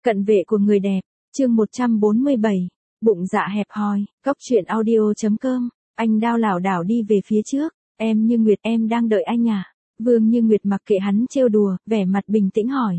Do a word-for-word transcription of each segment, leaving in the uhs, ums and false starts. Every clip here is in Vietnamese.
Cận vệ của người đẹp, chương một trăm bốn mươi bảy, bụng dạ hẹp hòi, góc truyện audio.com, anh đao lảo đảo đi về phía trước, em Như Nguyệt em đang đợi anh à? Vương Như Nguyệt mặc kệ hắn trêu đùa, vẻ mặt bình tĩnh hỏi.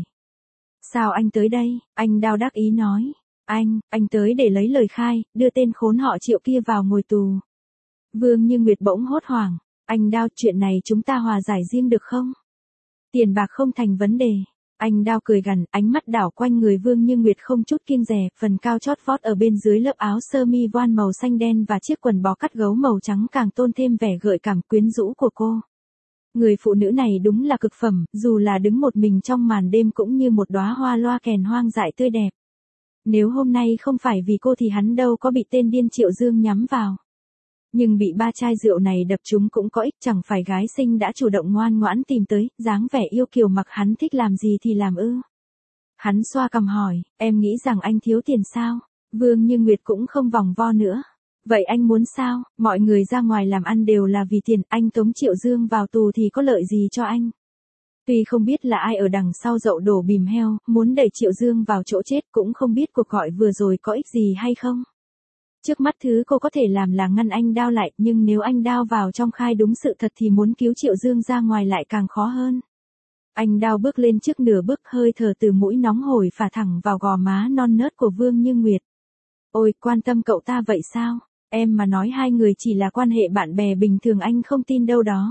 Sao anh tới đây? Anh đao đắc ý nói. Anh, anh tới để lấy lời khai, đưa tên khốn họ Triệu kia vào ngồi tù. Vương Như Nguyệt bỗng hốt hoảng, anh đao chuyện này chúng ta hòa giải riêng được không? Tiền bạc không thành vấn đề. Anh đao cười gằn, ánh mắt đảo quanh người Vương Như Nguyệt không chút kiêng dè, phần cao chót vót ở bên dưới lớp áo sơ mi voan màu xanh đen và chiếc quần bó cắt gấu màu trắng càng tôn thêm vẻ gợi cảm quyến rũ của cô. Người phụ nữ này đúng là cực phẩm, dù là đứng một mình trong màn đêm cũng như một đóa hoa loa kèn hoang dại tươi đẹp. Nếu hôm nay không phải vì cô thì hắn đâu có bị tên điên Triệu Dương nhắm vào. Nhưng bị ba chai rượu này đập trúng cũng có ích, chẳng phải gái xinh đã chủ động ngoan ngoãn tìm tới, dáng vẻ yêu kiều mặc hắn thích làm gì thì làm ư. Hắn xoa cằm hỏi, em nghĩ rằng anh thiếu tiền sao? Vương Như Nguyệt cũng không vòng vo nữa. Vậy anh muốn sao? Mọi người ra ngoài làm ăn đều là vì tiền, anh tống Triệu Dương vào tù thì có lợi gì cho anh? Tuy không biết là ai ở đằng sau dậu đổ bìm heo, muốn đẩy Triệu Dương vào chỗ chết, cũng không biết cuộc gọi vừa rồi có ích gì hay không. Trước mắt thứ cô có thể làm là ngăn anh đao lại, nhưng nếu anh đao vào trong khai đúng sự thật thì muốn cứu Triệu Dương ra ngoài lại càng khó hơn. Anh đao bước lên trước nửa bước, hơi thở từ mũi nóng hổi phả thẳng vào gò má non nớt của Vương Như Nguyệt. Ôi, quan tâm cậu ta vậy sao? Em mà nói hai người chỉ là quan hệ bạn bè bình thường anh không tin đâu đó.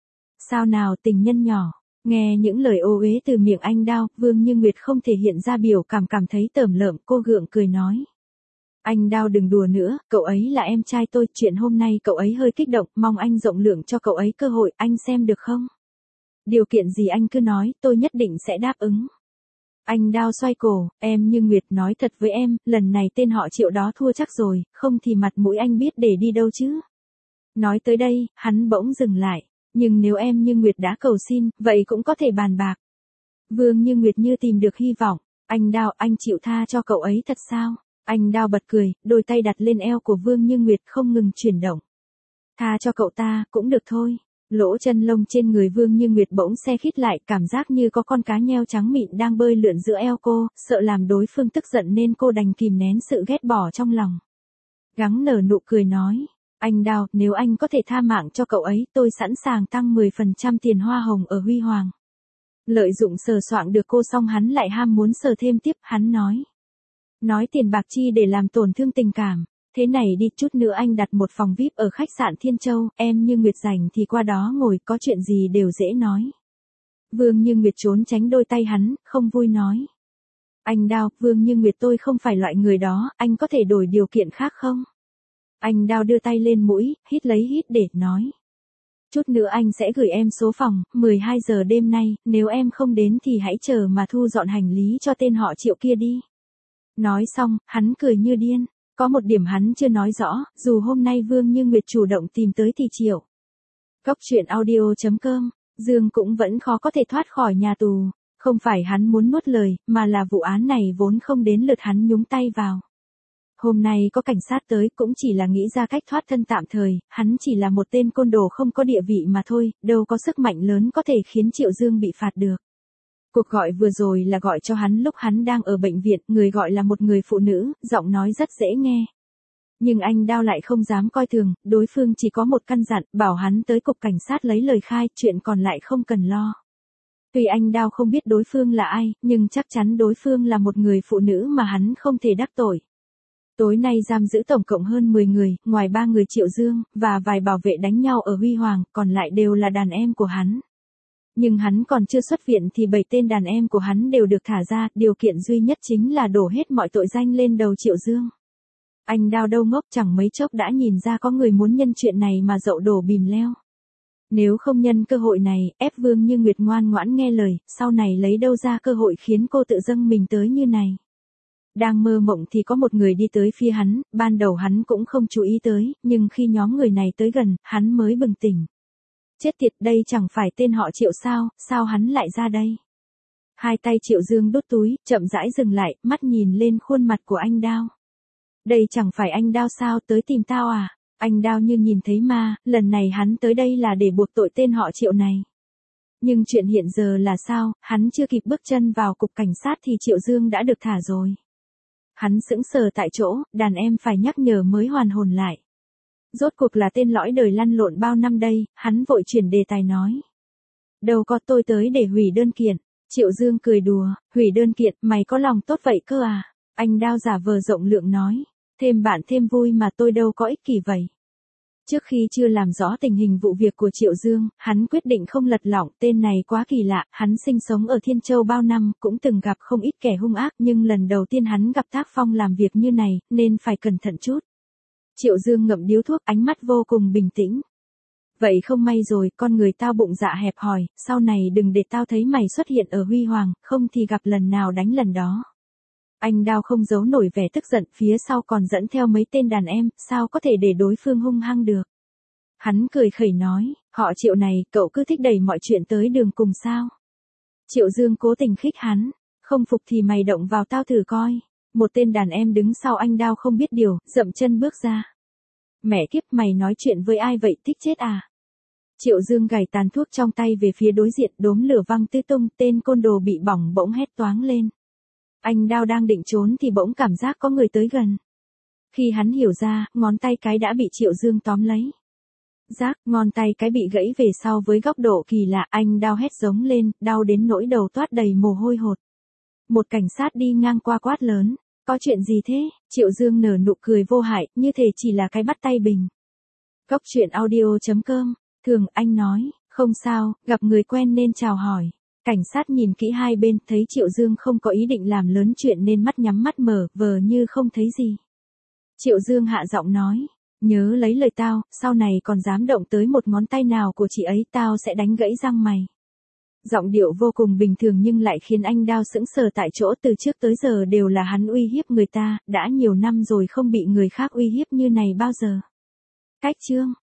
Sao nào tình nhân nhỏ? Nghe những lời ô uế từ miệng anh đao, Vương Như Nguyệt không thể hiện ra biểu cảm cảm thấy tởm lợm, cô gượng cười nói. Anh đao đừng đùa nữa, cậu ấy là em trai tôi, chuyện hôm nay cậu ấy hơi kích động, mong anh rộng lượng cho cậu ấy cơ hội, anh xem được không? Điều kiện gì anh cứ nói, tôi nhất định sẽ đáp ứng. Anh đao xoay cổ, em Như Nguyệt nói thật với em, lần này tên họ Triệu đó thua chắc rồi, không thì mặt mũi anh biết để đi đâu chứ. Nói tới đây, hắn bỗng dừng lại, nhưng nếu em Như Nguyệt đã cầu xin, vậy cũng có thể bàn bạc. Vương Như Nguyệt như tìm được hy vọng, anh đao, anh chịu tha cho cậu ấy thật sao? Anh đao bật cười, đôi tay đặt lên eo của Vương Như Nguyệt không ngừng chuyển động. Tha cho cậu ta, cũng được thôi. Lỗ chân lông trên người Vương Như Nguyệt bỗng se khít lại, cảm giác như có con cá nheo trắng mịn đang bơi lượn giữa eo cô, sợ làm đối phương tức giận nên cô đành kìm nén sự ghét bỏ trong lòng. Gắng nở nụ cười nói, anh đao, nếu anh có thể tha mạng cho cậu ấy, tôi sẵn sàng tăng mười phần trăm tiền hoa hồng ở Huy Hoàng. Lợi dụng sờ soạng được cô xong hắn lại ham muốn sờ thêm tiếp, hắn nói. Nói tiền bạc chi để làm tổn thương tình cảm. Thế này đi, chút nữa anh đặt một phòng vi ai pi ở khách sạn Thiên Châu, em Như Nguyệt rảnh thì qua đó ngồi, có chuyện gì đều dễ nói. Vương Như Nguyệt trốn tránh đôi tay hắn, không vui nói. Anh đao, Vương Như Nguyệt tôi không phải loại người đó, anh có thể đổi điều kiện khác không? Anh đao đưa tay lên mũi, hít lấy hít để, nói. Chút nữa anh sẽ gửi em số phòng, mười hai giờ đêm nay, nếu em không đến thì hãy chờ mà thu dọn hành lý cho tên họ Triệu kia đi. Nói xong, hắn cười như điên. Có một điểm hắn chưa nói rõ, dù hôm nay Vương Như Nguyệt chủ động tìm tới thì Triệu. Góc truyện audio.com, Dương cũng vẫn khó có thể thoát khỏi nhà tù. Không phải hắn muốn nuốt lời, mà là vụ án này vốn không đến lượt hắn nhúng tay vào. Hôm nay có cảnh sát tới cũng chỉ là nghĩ ra cách thoát thân tạm thời, hắn chỉ là một tên côn đồ không có địa vị mà thôi, đâu có sức mạnh lớn có thể khiến Triệu Dương bị phạt được. Cuộc gọi vừa rồi là gọi cho hắn lúc hắn đang ở bệnh viện, người gọi là một người phụ nữ, giọng nói rất dễ nghe. Nhưng anh đao lại không dám coi thường, đối phương chỉ có một căn dặn, bảo hắn tới cục cảnh sát lấy lời khai, chuyện còn lại không cần lo. Tuy anh đao không biết đối phương là ai, nhưng chắc chắn đối phương là một người phụ nữ mà hắn không thể đắc tội. Tối nay giam giữ tổng cộng hơn mười người, ngoài ba người Triệu Dương, và vài bảo vệ đánh nhau ở Huy Hoàng, còn lại đều là đàn em của hắn. Nhưng hắn còn chưa xuất viện thì bảy tên đàn em của hắn đều được thả ra, điều kiện duy nhất chính là đổ hết mọi tội danh lên đầu Triệu Dương. Anh đao đâu ngốc, chẳng mấy chốc đã nhìn ra có người muốn nhân chuyện này mà dậu đổ bìm leo. Nếu không nhân cơ hội này, ép Vương Như Nguyệt ngoan ngoãn nghe lời, sau này lấy đâu ra cơ hội khiến cô tự dâng mình tới như này. Đang mơ mộng thì có một người đi tới phía hắn, ban đầu hắn cũng không chú ý tới, nhưng khi nhóm người này tới gần, hắn mới bừng tỉnh. Chết tiệt, đây chẳng phải tên họ Triệu sao, sao hắn lại ra đây? Hai tay Triệu Dương đút túi, chậm rãi dừng lại, mắt nhìn lên khuôn mặt của anh đao. Đây chẳng phải anh đao sao, tới tìm tao à? Anh đao như nhìn thấy ma, lần này hắn tới đây là để buộc tội tên họ Triệu này. Nhưng chuyện hiện giờ là sao, hắn chưa kịp bước chân vào cục cảnh sát thì Triệu Dương đã được thả rồi. Hắn sững sờ tại chỗ, đàn em phải nhắc nhở mới hoàn hồn lại. Rốt cuộc là tên lõi đời lăn lộn bao năm đây, hắn vội chuyển đề tài nói. Đâu có, tôi tới để hủy đơn kiện. Triệu Dương cười đùa, hủy đơn kiện, mày có lòng tốt vậy cơ à? Anh Đao giả vờ rộng lượng nói, thêm bạn thêm vui mà, tôi đâu có ích kỷ vậy. Trước khi chưa làm rõ tình hình vụ việc của Triệu Dương, hắn quyết định không lật lọng, tên này quá kỳ lạ, hắn sinh sống ở Thiên Châu bao năm, cũng từng gặp không ít kẻ hung ác, nhưng lần đầu tiên hắn gặp tác phong làm việc như này, nên phải cẩn thận chút. Triệu Dương ngậm điếu thuốc, ánh mắt vô cùng bình tĩnh. Vậy không may rồi, con người tao bụng dạ hẹp hòi, sau này đừng để tao thấy mày xuất hiện ở Huy Hoàng, không thì gặp lần nào đánh lần đó. Anh Đao không giấu nổi vẻ tức giận, phía sau còn dẫn theo mấy tên đàn em, sao có thể để đối phương hung hăng được. Hắn cười khẩy nói, họ Triệu này, cậu cứ thích đẩy mọi chuyện tới đường cùng sao. Triệu Dương cố tình khích hắn, không phục thì mày động vào tao thử coi. Một tên đàn em đứng sau anh Đao không biết điều, dậm chân bước ra. Mẹ kiếp, mày nói chuyện với ai vậy, thích chết à? Triệu Dương gảy tàn thuốc trong tay về phía đối diện, đốm lửa văng tứ tung, tên côn đồ bị bỏng bỗng hét toáng lên. Anh Đao đang định trốn thì bỗng cảm giác có người tới gần. Khi hắn hiểu ra, ngón tay cái đã bị Triệu Dương tóm lấy. Rác, ngón tay cái bị gãy về sau với góc độ kỳ lạ, anh Đao hét giống lên, đau đến nỗi đầu toát đầy mồ hôi hột. Một cảnh sát đi ngang qua quát lớn, có chuyện gì thế? Triệu Dương nở nụ cười vô hại, như thể chỉ là cái bắt tay bình. Góc truyện audio chấm com, thường anh nói, không sao, gặp người quen nên chào hỏi. Cảnh sát nhìn kỹ hai bên, thấy Triệu Dương không có ý định làm lớn chuyện nên mắt nhắm mắt mở, vờ như không thấy gì. Triệu Dương hạ giọng nói, nhớ lấy lời tao, sau này còn dám động tới một ngón tay nào của chị ấy, tao sẽ đánh gãy răng mày. Giọng điệu vô cùng bình thường nhưng lại khiến anh Đao sững sờ tại chỗ, từ trước tới giờ đều là hắn uy hiếp người ta, đã nhiều năm rồi không bị người khác uy hiếp như này bao giờ. Cách chương